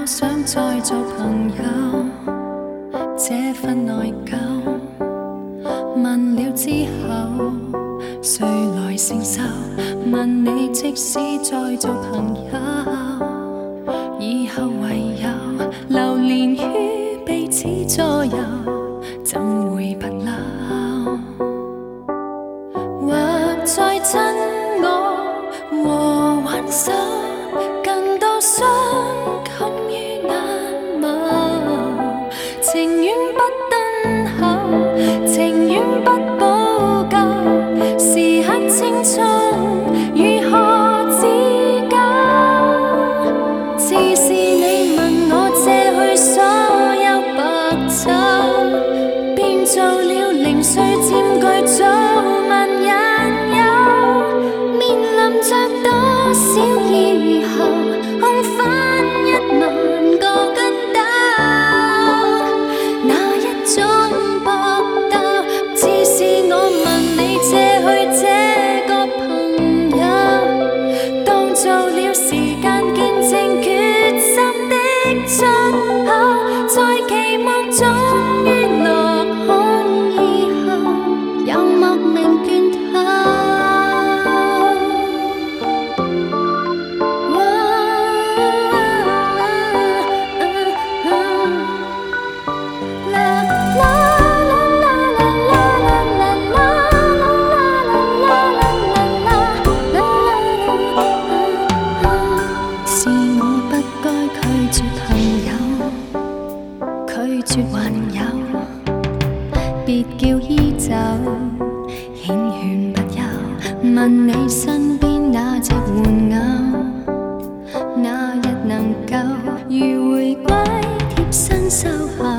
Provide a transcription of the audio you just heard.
想再做朋友，这份内疚问了之后，谁来承受？问你，即使再做朋友，以後唯有流連於彼此左右，怎會不朽？或再親我和挽手，更多傷感於眼眸，情願不等候，情願不補救，時刻青春如何自救？自是你問我借去所有白酒，變做了零碎佔據早晚引誘，面臨着多少以後，空翻10000個筋斗，哪一種搏鬥？只是我問你借去這個朋友，當做了時間見證決心的出口，在期望終於落空以後，又莫名倦透。是我不該拒絕朋友，拒絕還有，別叫依舊，繾綣不休。問你身邊那隻玩偶，那日能夠如回歸貼身守候。